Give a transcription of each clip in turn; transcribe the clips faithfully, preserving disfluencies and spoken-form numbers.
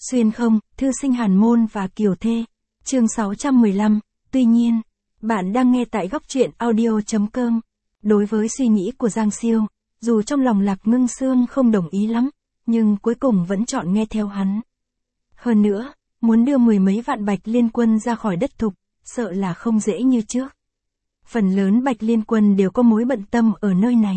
Xuyên không, thư sinh Hàn Môn và Kiều Thê. Chương sáu trăm mười lăm, tuy nhiên, bạn đang nghe tại góc truyện audio chấm com. Đối với suy nghĩ của Giang Siêu, dù trong lòng Lạc Ngưng Sương không đồng ý lắm, nhưng cuối cùng vẫn chọn nghe theo hắn. Hơn nữa, muốn đưa mười mấy vạn Bạch Liên Quân ra khỏi đất Thục, sợ là không dễ như trước. Phần lớn Bạch Liên Quân đều có mối bận tâm ở nơi này.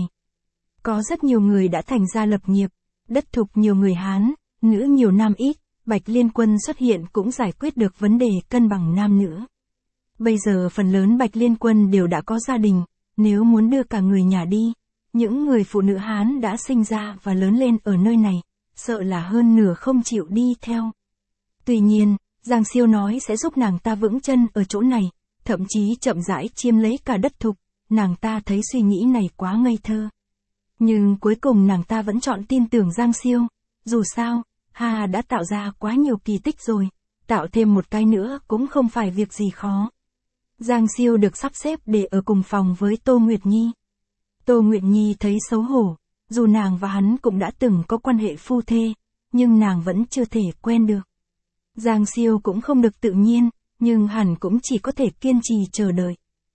Có rất nhiều người đã thành gia lập nghiệp, đất Thục nhiều người Hán, nữ nhiều nam ít, Bạch Liên Quân xuất hiện cũng giải quyết được vấn đề cân bằng nam nữ. Bây giờ phần lớn Bạch Liên Quân đều đã có gia đình, nếu muốn đưa cả người nhà đi, những người phụ nữ Hán đã sinh ra và lớn lên ở nơi này, sợ là hơn nửa không chịu đi theo. Tuy nhiên, Giang Siêu nói sẽ giúp nàng ta vững chân ở chỗ này, thậm chí chậm rãi chiếm lấy cả đất Thục, nàng ta thấy suy nghĩ này quá ngây thơ. Nhưng cuối cùng nàng ta vẫn chọn tin tưởng Giang Siêu, dù sao, Hà đã tạo ra quá nhiều kỳ tích rồi, tạo thêm một cái nữa cũng không phải việc gì khó. Giang Siêu được sắp xếp để ở cùng phòng với Tô Nguyệt Nhi. Tô Nguyệt Nhi thấy xấu hổ, dù nàng và hắn cũng đã từng có quan hệ phu thê, nhưng nàng vẫn chưa thể quen được. Giang Siêu cũng không được tự nhiên, nhưng hẳn cũng chỉ có thể kiên trì chờ đợi.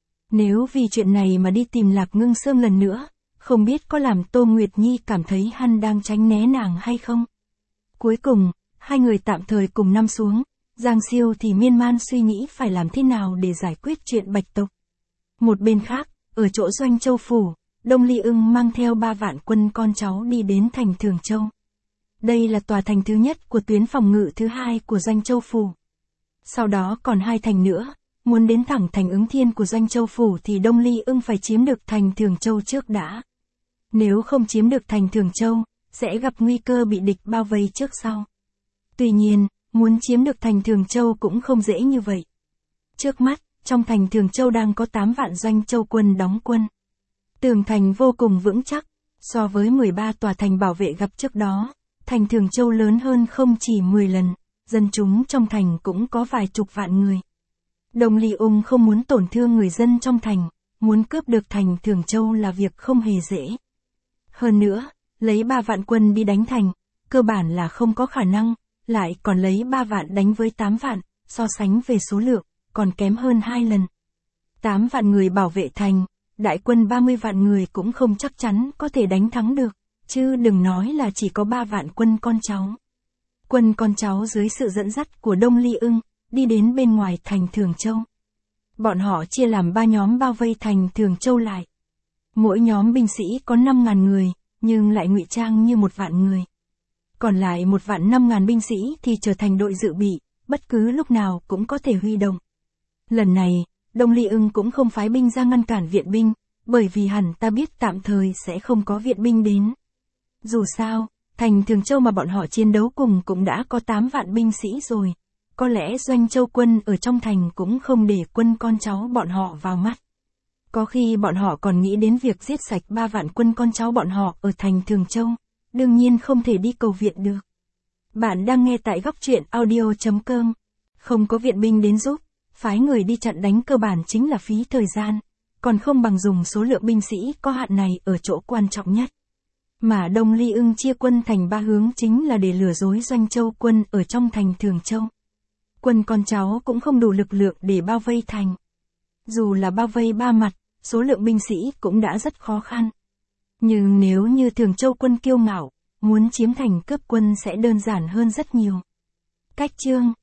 Nếu vì chuyện này mà đi tìm Lạc Ngưng Sương lần nữa, không biết có làm Tô Nguyệt Nhi cảm thấy hắn đang tránh né nàng hay không. Cuối cùng, hai người tạm thời cùng nằm xuống, Giang Siêu thì miên man suy nghĩ phải làm thế nào để giải quyết chuyện Bạch tộc. Một bên khác, ở chỗ Doanh Châu Phủ, Đông Ly Ưng mang theo ba vạn quân con cháu đi đến thành Thường Châu. Đây là tòa thành thứ nhất của tuyến phòng ngự thứ hai của Doanh Châu Phủ. Sau đó còn hai thành nữa, muốn đến thẳng thành Ứng Thiên của Doanh Châu Phủ thì Đông Ly Ưng phải chiếm được thành Thường Châu trước đã. Nếu không chiếm được thành Thường Châu, sẽ gặp nguy cơ bị địch bao vây trước sau. Tuy nhiên, muốn chiếm được thành Thường Châu cũng không dễ như vậy. Trước mắt, trong thành Thường Châu đang có tám vạn Doanh Châu quân đóng quân. Tường thành vô cùng vững chắc, so với mười ba tòa thành bảo vệ gặp trước đó, thành Thường Châu lớn hơn không chỉ mười lần, dân chúng trong thành cũng có vài chục vạn người. Đông Ly Ung không muốn tổn thương người dân trong thành, muốn cướp được thành Thường Châu là việc không hề dễ. Hơn nữa, lấy ba vạn quân đi đánh thành, cơ bản là không có khả năng, lại còn lấy ba vạn đánh với tám vạn, so sánh về số lượng, còn kém hơn hai lần. tám vạn người bảo vệ thành, đại quân ba mươi vạn người cũng không chắc chắn có thể đánh thắng được, chứ đừng nói là chỉ có ba vạn quân con cháu. Quân con cháu dưới sự dẫn dắt của Đông Ly Ưng, đi đến bên ngoài thành Thường Châu. Bọn họ chia làm ba nhóm bao vây thành Thường Châu lại. Mỗi nhóm binh sĩ có năm ngàn người, nhưng lại ngụy trang như một vạn người. Còn lại một vạn năm ngàn binh sĩ thì trở thành đội dự bị, bất cứ lúc nào cũng có thể huy động. Lần này, Đông Ly Ưng cũng không phái binh ra ngăn cản viện binh, bởi vì hẳn ta biết tạm thời sẽ không có viện binh đến. Dù sao, thành Thường Châu mà bọn họ chiến đấu cùng cũng đã có tám vạn binh sĩ rồi. Có lẽ Doanh Châu quân ở trong thành cũng không để quân con cháu bọn họ vào mắt. Có khi bọn họ còn nghĩ đến việc giết sạch ba vạn quân con cháu bọn họ ở thành Thường Châu, đương nhiên không thể đi cầu viện được. Bạn đang nghe tại góc truyện audio chấm com. Không có viện binh đến giúp, phái người đi chặn đánh cơ bản chính là phí thời gian, còn không bằng dùng số lượng binh sĩ có hạn này ở chỗ quan trọng nhất. Mà Đông Ly Ưng chia quân thành ba hướng chính là để lừa dối Doanh Châu quân ở trong thành Thường Châu. Quân con cháu cũng không đủ lực lượng để bao vây thành. Dù là bao vây ba mặt, số lượng binh sĩ cũng đã rất khó khăn. Nhưng nếu như Thường Châu quân kiêu ngạo, muốn chiếm thành cướp quân sẽ đơn giản hơn rất nhiều. Cách chương